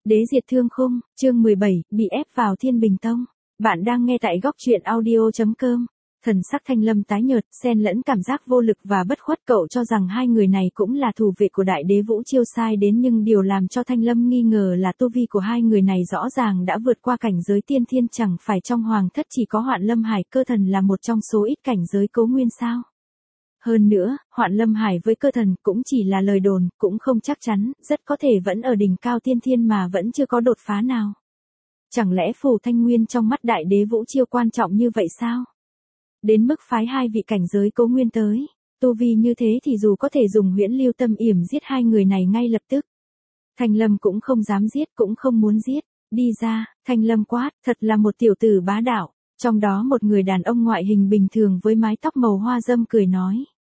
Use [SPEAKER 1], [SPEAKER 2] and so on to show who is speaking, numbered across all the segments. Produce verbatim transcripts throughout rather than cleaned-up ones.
[SPEAKER 1] Đế diệt thương khung, chương mười bảy, bị ép vào Thiên Bình Tông. Bạn đang nghe tại góc truyện audio chấm com. Thần sắc Thanh Lâm tái nhợt, xen lẫn cảm giác vô lực và bất khuất. Cậu cho rằng hai người này cũng là thủ vệ của Đại Đế Vũ Chiêu sai đến, nhưng điều làm cho Thanh Lâm nghi ngờ là tu vi của hai người này rõ ràng đã vượt qua cảnh giới tiên thiên. Chẳng phải trong hoàng thất chỉ có Hoạn Lâm Hải Cơ Thần là một trong số ít cảnh giới Cố Nguyên sao? Hơn nữa, Hoạn Lâm Hải với Cơ Thần cũng chỉ là lời đồn, cũng không chắc chắn, rất có thể vẫn ở đỉnh cao tiên thiên mà vẫn chưa có đột phá nào. Chẳng lẽ Phù Thanh Nguyên trong mắt Đại Đế Vũ Chiêu quan trọng như vậy sao? Đến mức phái hai vị cảnh giới Cố Nguyên tới, tu vi như thế thì dù có thể dùng Huyễn Lưu Tâm yểm giết hai người này ngay lập tức, Thanh Lâm cũng không dám giết, cũng không muốn giết. Đi ra, Thanh Lâm quát, thật là một tiểu tử bá đạo. Trong đó một người đàn ông ngoại hình bình thường với mái tóc màu hoa râm cười nói.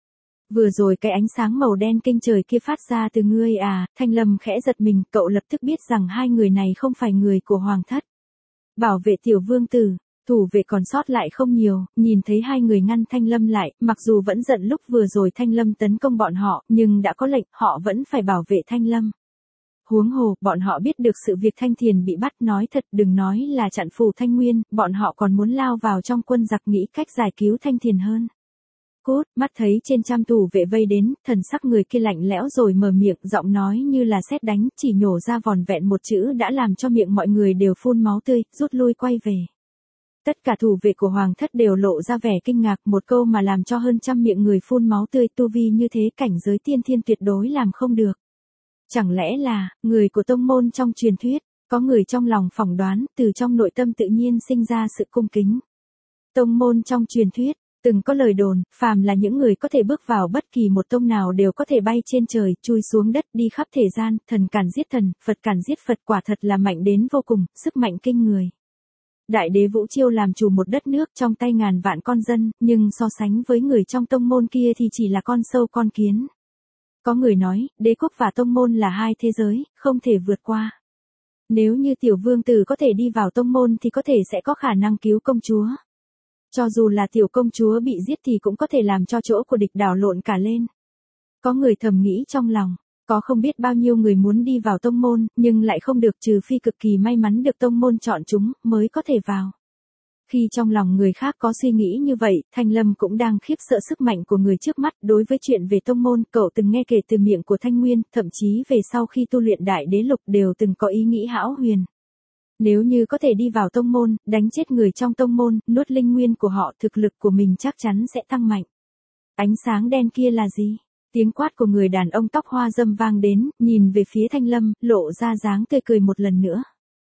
[SPEAKER 1] Vừa rồi cái ánh sáng màu đen kinh trời kia phát ra từ ngươi à? Thanh Lâm khẽ giật mình, cậu lập tức biết rằng hai người này không phải người của hoàng thất. Bảo vệ tiểu vương tử, thủ vệ còn sót lại không nhiều, nhìn thấy hai người ngăn Thanh Lâm lại, mặc dù vẫn giận lúc vừa rồi Thanh Lâm tấn công bọn họ, nhưng đã có lệnh, họ vẫn phải bảo vệ Thanh Lâm. Huống hồ, bọn họ biết được sự việc Thanh Thiền bị bắt, nói thật đừng nói là chặn Phù Thanh Nguyên, bọn họ còn muốn lao vào trong quân giặc nghĩ cách giải cứu Thanh Thiền hơn. Cút, mắt thấy trên trăm thủ vệ vây đến, thần sắc người kia lạnh lẽo rồi mở miệng, giọng nói như là sét đánh, chỉ nhổ ra vòn vẹn một chữ đã làm cho miệng mọi người đều phun máu tươi, rút lui quay về. Tất cả thủ vệ của hoàng thất đều lộ ra vẻ kinh ngạc, một câu mà làm cho hơn trăm miệng người phun máu tươi, tu vi như thế cảnh giới tiên thiên tuyệt đối làm không được. Chẳng lẽ là, người của tông môn trong truyền thuyết, có người trong lòng phỏng đoán, từ trong nội tâm tự nhiên sinh ra sự cung kính. Tông môn trong truyền thuyết, từng có lời đồn, phàm là những người có thể bước vào bất kỳ một tông nào đều có thể bay trên trời, chui xuống đất, đi khắp thế gian, thần càn giết thần, Phật càn giết Phật, quả thật là mạnh đến vô cùng, sức mạnh kinh người. Đại Đế Vũ Chiêu làm chủ một đất nước trong tay ngàn vạn con dân, nhưng so sánh với người trong tông môn kia thì chỉ là con sâu con kiến. Có người nói, đế quốc và tông môn là hai thế giới, không thể vượt qua. Nếu như tiểu vương tử có thể đi vào tông môn thì có thể sẽ có khả năng cứu công chúa. Cho dù là tiểu công chúa bị giết thì cũng có thể làm cho chỗ của địch đảo lộn cả lên. Có người thầm nghĩ trong lòng, có không biết bao nhiêu người muốn đi vào tông môn, nhưng lại không được, trừ phi cực kỳ may mắn được tông môn chọn chúng, mới có thể vào. Khi trong lòng người khác có suy nghĩ như vậy, Thanh Lâm cũng đang khiếp sợ sức mạnh của người trước mắt. Đối với chuyện về tông môn, cậu từng nghe kể từ miệng của Thanh Nguyên, thậm chí về sau khi tu luyện Đại Đế Lục đều từng có ý nghĩ hão huyền. Nếu như có thể đi vào tông môn, đánh chết người trong tông môn, nuốt linh nguyên của họ, thực lực của mình chắc chắn sẽ tăng mạnh. Ánh sáng đen kia là gì? Tiếng quát của người đàn ông tóc hoa râm vang đến, nhìn về phía Thanh Lâm, lộ ra dáng tươi cười một lần nữa.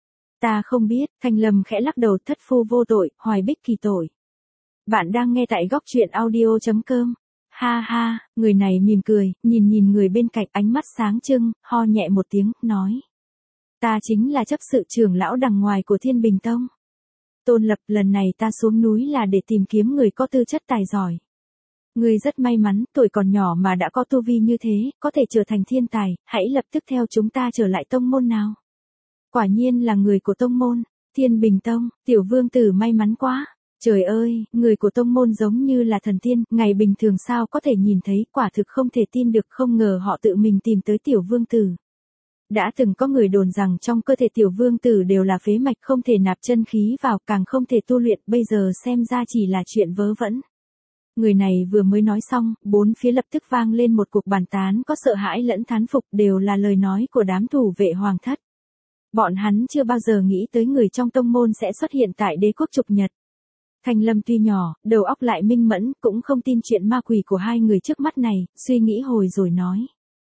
[SPEAKER 1] Ta không biết, Thanh Lâm khẽ lắc đầu, thất phu vô tội, hoài bích kỳ tội. Bạn đang nghe tại góc truyện audio chấm com. Ha ha, người này mỉm cười, nhìn nhìn người bên cạnh, ánh mắt sáng trưng, ho nhẹ một tiếng, nói. Ta chính là chấp sự trưởng lão đằng ngoài của Thiên Bình Tông. Tôn Lập, lần này ta xuống núi là để tìm kiếm người có tư chất tài giỏi. Ngươi rất may mắn, tuổi còn nhỏ mà đã có tu vi như thế, có thể trở thành thiên tài, hãy lập tức theo chúng ta trở lại tông môn nào. Quả nhiên là người của tông môn, Thiên Bình Tông, tiểu vương tử may mắn quá. Trời ơi, người của tông môn giống như là thần tiên, ngày bình thường sao có thể nhìn thấy, quả thực không thể tin được, không ngờ họ tự mình tìm tới tiểu vương tử. Đã từng có người đồn rằng trong cơ thể tiểu vương tử đều là phế mạch, không thể nạp chân khí vào, càng không thể tu luyện, bây giờ xem ra chỉ là chuyện vớ vẩn. Người này vừa mới nói xong, bốn phía lập tức vang lên một cuộc bàn tán, có sợ hãi lẫn thán phục, đều là lời nói của đám thủ vệ hoàng thất. Bọn hắn chưa bao giờ nghĩ tới người trong tông môn sẽ xuất hiện tại đế quốc trục nhật. Thanh Lâm tuy nhỏ, đầu óc lại minh mẫn, cũng không tin chuyện ma quỷ của hai người trước mắt này, suy nghĩ hồi rồi nói.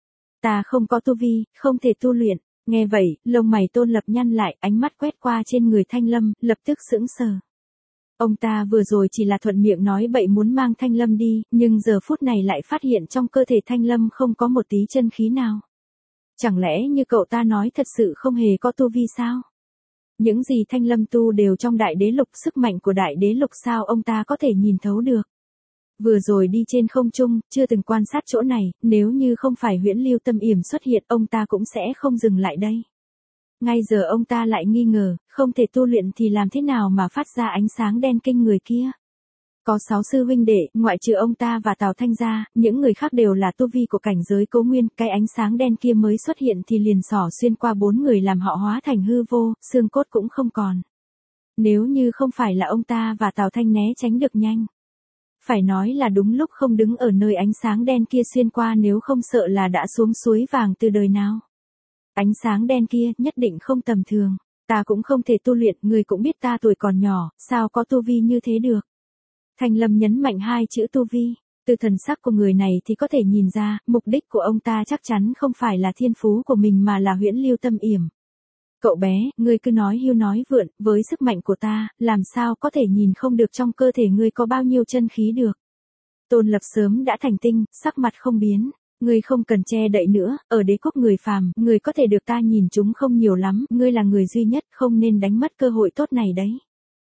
[SPEAKER 1] Ta không có tu vi, không thể tu luyện. Nghe vậy, lông mày Tôn Lập nhăn lại, ánh mắt quét qua trên người Thanh Lâm, lập tức sững sờ. Ông ta vừa rồi chỉ là thuận miệng nói bậy muốn mang Thanh Lâm đi, nhưng giờ phút này lại phát hiện trong cơ thể Thanh Lâm không có một tí chân khí nào. Chẳng lẽ như cậu ta nói thật sự không hề có tu vi sao? Những gì Thanh Lâm tu đều trong Đại Đế Lục, sức mạnh của Đại Đế Lục sao ông ta có thể nhìn thấu được? Vừa rồi đi trên không trung, chưa từng quan sát chỗ này, nếu như không phải Huyễn Lưu Tâm yểm xuất hiện, ông ta cũng sẽ không dừng lại đây. Ngay giờ ông ta lại nghi ngờ, không thể tu luyện thì làm thế nào mà phát ra ánh sáng đen kinh người kia? Có sáu sư huynh đệ, ngoại trừ ông ta và Tào Thanh ra, những người khác đều là tu vi của cảnh giới Cố Nguyên, cái ánh sáng đen kia mới xuất hiện thì liền xỏ xuyên qua bốn người làm họ hóa thành hư vô, xương cốt cũng không còn. Nếu như không phải là ông ta và Tào Thanh né tránh được nhanh. Phải nói là đúng lúc không đứng ở nơi ánh sáng đen kia xuyên qua, nếu không sợ là đã xuống suối vàng từ đời nào. Ánh sáng đen kia nhất định không tầm thường. Ta cũng không thể tu luyện, người cũng biết ta tuổi còn nhỏ, sao có tu vi như thế được. Thanh Lâm nhấn mạnh hai chữ tu vi. Từ thần sắc của người này thì có thể nhìn ra, mục đích của ông ta chắc chắn không phải là thiên phú của mình mà là huyễn lưu tâm yểm. Cậu bé, ngươi cứ nói hưu nói vượn, với sức mạnh của ta, làm sao có thể nhìn không được trong cơ thể ngươi có bao nhiêu chân khí được. Tôn Lập sớm đã thành tinh, sắc mặt không biến. Ngươi không cần che đậy nữa, ở đế quốc người phàm, ngươi có thể được ta nhìn chúng không nhiều lắm, ngươi là người duy nhất, không nên đánh mất cơ hội tốt này đấy.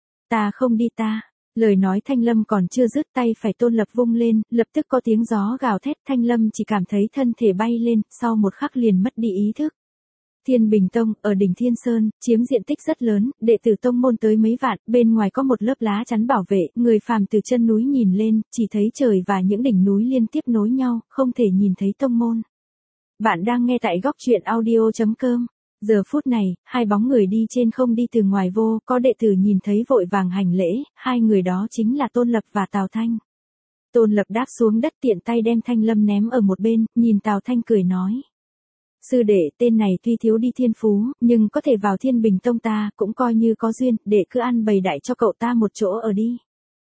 [SPEAKER 1] Ta không đi ta. Lời nói Thanh Lâm còn chưa dứt, tay phải Tôn Lập vung lên, lập tức có tiếng gió gào thét, Thanh Lâm chỉ cảm thấy thân thể bay lên, sau một khắc liền mất đi ý thức. Thiên Bình Tông, ở đỉnh Thiên Sơn, chiếm diện tích rất lớn, đệ tử tông môn tới mấy vạn, bên ngoài có một lớp lá chắn bảo vệ, người phàm từ chân núi nhìn lên, chỉ thấy trời và những đỉnh núi liên tiếp nối nhau, không thể nhìn thấy tông môn. Bạn đang nghe tại góc truyện audio chấm com. Giờ phút này, hai bóng người đi trên không đi từ ngoài vô, có đệ tử nhìn thấy vội vàng hành lễ, hai người đó chính là Tôn Lập và Tào Thanh. Tôn Lập đáp xuống đất tiện tay đem Thanh Lâm ném ở một bên, nhìn Tào Thanh cười nói. Sư đệ, tên này tuy thiếu đi thiên phú, nhưng có thể vào Thiên Bình Tông ta, cũng coi như có duyên, để cứ ăn bày đại cho cậu ta một chỗ ở đi.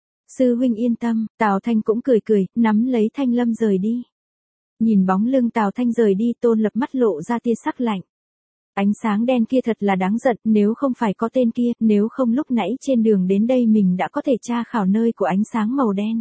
[SPEAKER 1] Sư huynh yên tâm, Tào Thanh cũng cười cười, nắm lấy Thanh Lâm rời đi. Nhìn bóng lưng Tào Thanh rời đi, Tôn Lập mắt lộ ra tia sắc lạnh. Ánh sáng đen kia thật là đáng giận, nếu không phải có tên kia, nếu không lúc nãy trên đường đến đây mình đã có thể tra khảo nơi của ánh sáng màu đen.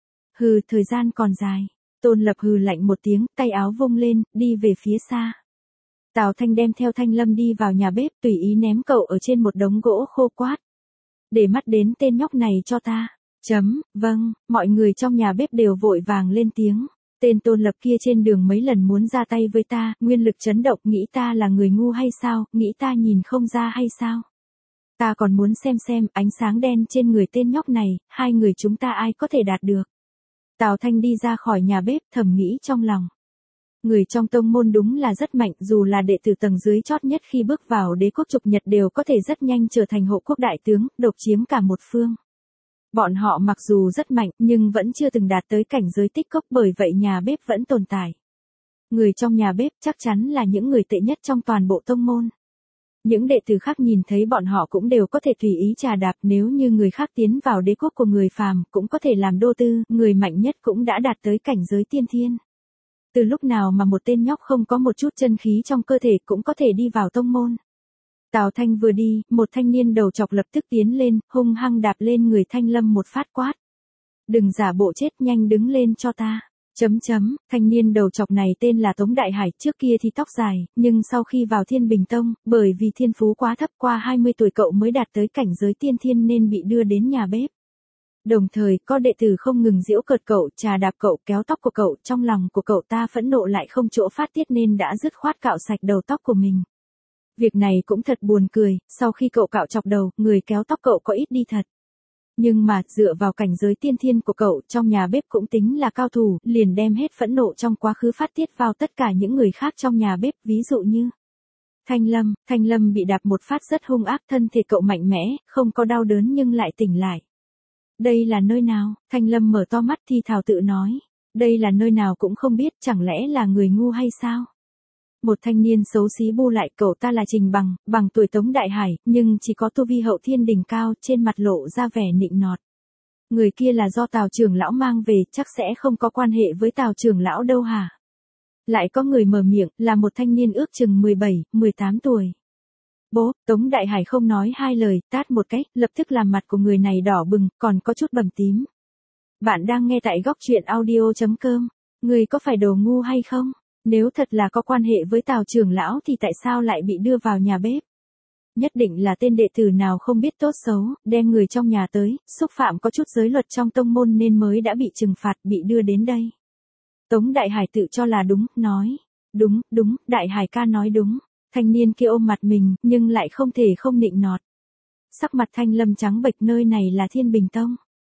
[SPEAKER 1] Hừ, thời gian còn dài. Tôn Lập hừ lạnh một tiếng, tay áo vung lên, đi về phía xa. Tào Thanh đem theo Thanh Lâm đi vào nhà bếp, tùy ý ném cậu ở trên một đống gỗ khô quát. Để mắt đến tên nhóc này cho ta. Chấm, vâng, mọi người trong nhà bếp đều vội vàng lên tiếng. Tên Tôn Lập kia trên đường mấy lần muốn ra tay với ta, nguyên lực chấn động, nghĩ ta là người ngu hay sao, nghĩ ta nhìn không ra hay sao. Ta còn muốn xem xem ánh sáng đen trên người tên nhóc này, hai người chúng ta ai có thể đạt được. Tào Thanh đi ra khỏi nhà bếp thầm nghĩ trong lòng. Người trong tông môn đúng là rất mạnh, dù là đệ tử tầng dưới chót nhất khi bước vào đế quốc trục nhật đều có thể rất nhanh trở thành hộ quốc đại tướng, độc chiếm cả một phương. Bọn họ mặc dù rất mạnh nhưng vẫn chưa từng đạt tới cảnh giới tích cốc, bởi vậy nhà bếp vẫn tồn tại. Người trong nhà bếp chắc chắn là những người tệ nhất trong toàn bộ tông môn. Những đệ tử khác nhìn thấy bọn họ cũng đều có thể tùy ý trà đạp, nếu như người khác tiến vào đế quốc của người phàm cũng có thể làm đô tư, người mạnh nhất cũng đã đạt tới cảnh giới tiên thiên. Từ lúc nào mà một tên nhóc không có một chút chân khí trong cơ thể cũng có thể đi vào tông môn. Tào Thanh vừa đi, một thanh niên đầu chọc lập tức tiến lên, hung hăng đạp lên người Thanh Lâm một phát quát. Đừng giả bộ chết, nhanh đứng lên cho ta. Chấm chấm, thanh niên đầu chọc này tên là Tống Đại Hải, trước kia thì tóc dài, nhưng sau khi vào Thiên Bình Tông, bởi vì thiên phú quá thấp, qua hai mươi tuổi cậu mới đạt tới cảnh giới tiên thiên nên bị đưa đến nhà bếp. Đồng thời, có đệ tử không ngừng giễu cợt cậu, trà đạp cậu, kéo tóc của cậu, trong lòng của cậu ta phẫn nộ lại không chỗ phát tiết nên đã dứt khoát cạo sạch đầu tóc của mình. Việc này cũng thật buồn cười, sau khi cậu cạo chọc đầu, người kéo tóc cậu có ít đi thật. Nhưng mà, dựa vào cảnh giới tiên thiên của cậu, trong nhà bếp cũng tính là cao thủ, liền đem hết phẫn nộ trong quá khứ phát tiết vào tất cả những người khác trong nhà bếp, ví dụ như Thanh Lâm. Thanh Lâm bị đạp một phát rất hung ác, thân thể cậu mạnh mẽ, không có đau đớn nhưng lại tỉnh lại. Đây là nơi nào? Thanh Lâm mở to mắt thì thào tự nói. Đây là nơi nào cũng không biết, chẳng lẽ là người ngu hay sao? Một thanh niên xấu xí bu lại, cậu ta là Trình Bằng, bằng tuổi Tống Đại Hải, nhưng chỉ có tu vi hậu thiên đỉnh cao, trên mặt lộ ra vẻ nịnh nọt. Người kia là do Tào trưởng lão mang về, chắc sẽ không có quan hệ với Tào trưởng lão đâu hả? Lại có người mở miệng, là một thanh niên ước chừng mười bảy, mười tám tuổi. Bố, Tống Đại Hải không nói hai lời, tát một cái, lập tức làm mặt của người này đỏ bừng, còn có chút bầm tím. Bạn đang nghe tại góc truyện audio chấm com. Người có phải đồ ngu hay không? Nếu thật là có quan hệ với Tào trưởng lão thì tại sao lại bị đưa vào nhà bếp? Nhất định là tên đệ tử nào không biết tốt xấu, đem người trong nhà tới, xúc phạm có chút giới luật trong tông môn nên mới đã bị trừng phạt, bị đưa đến đây. Tống Đại Hải tự cho là đúng, nói. Đúng, đúng, Đại Hải ca nói đúng. Thanh niên kia ôm mặt mình, nhưng lại không thể không nịnh nọt. Sắc mặt Thanh Lâm trắng bệch, nơi này là Thiên Bình Tông.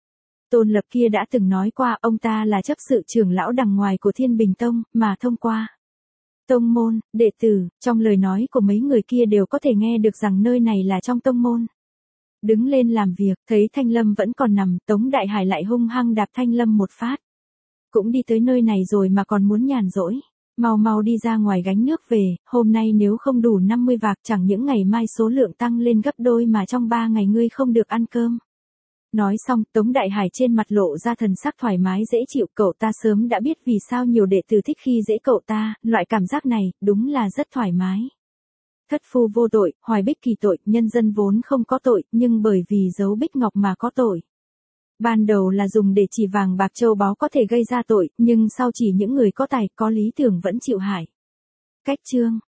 [SPEAKER 1] Tôn Lập kia đã từng nói qua ông ta là chấp sự trưởng lão đằng ngoài của Thiên Bình Tông, mà thông qua tông môn, đệ tử, trong lời nói của mấy người kia đều có thể nghe được rằng nơi này là trong tông môn. Đứng lên làm việc, thấy Thanh Lâm vẫn còn nằm, Tống Đại Hải lại hung hăng đạp Thanh Lâm một phát. Cũng đi tới nơi này rồi mà còn muốn nhàn rỗi. Mau mau đi ra ngoài gánh nước về, hôm nay nếu không đủ năm mươi vạc chẳng những ngày mai số lượng tăng lên gấp đôi mà trong ba ngày ngươi không được ăn cơm. Nói xong, Tống Đại Hải trên mặt lộ ra thần sắc thoải mái dễ chịu, cậu ta sớm đã biết vì sao nhiều đệ tử thích khi dễ cậu ta, loại cảm giác này, đúng là rất thoải mái. Thất phu vô tội, Hoài Bích kỳ tội, nhân dân vốn không có tội, nhưng bởi vì giấu bích ngọc mà có tội. Ban đầu là dùng để chỉ vàng bạc châu báu có thể gây ra tội, nhưng sau chỉ những người có tài, có lý tưởng vẫn chịu hại. Cách chương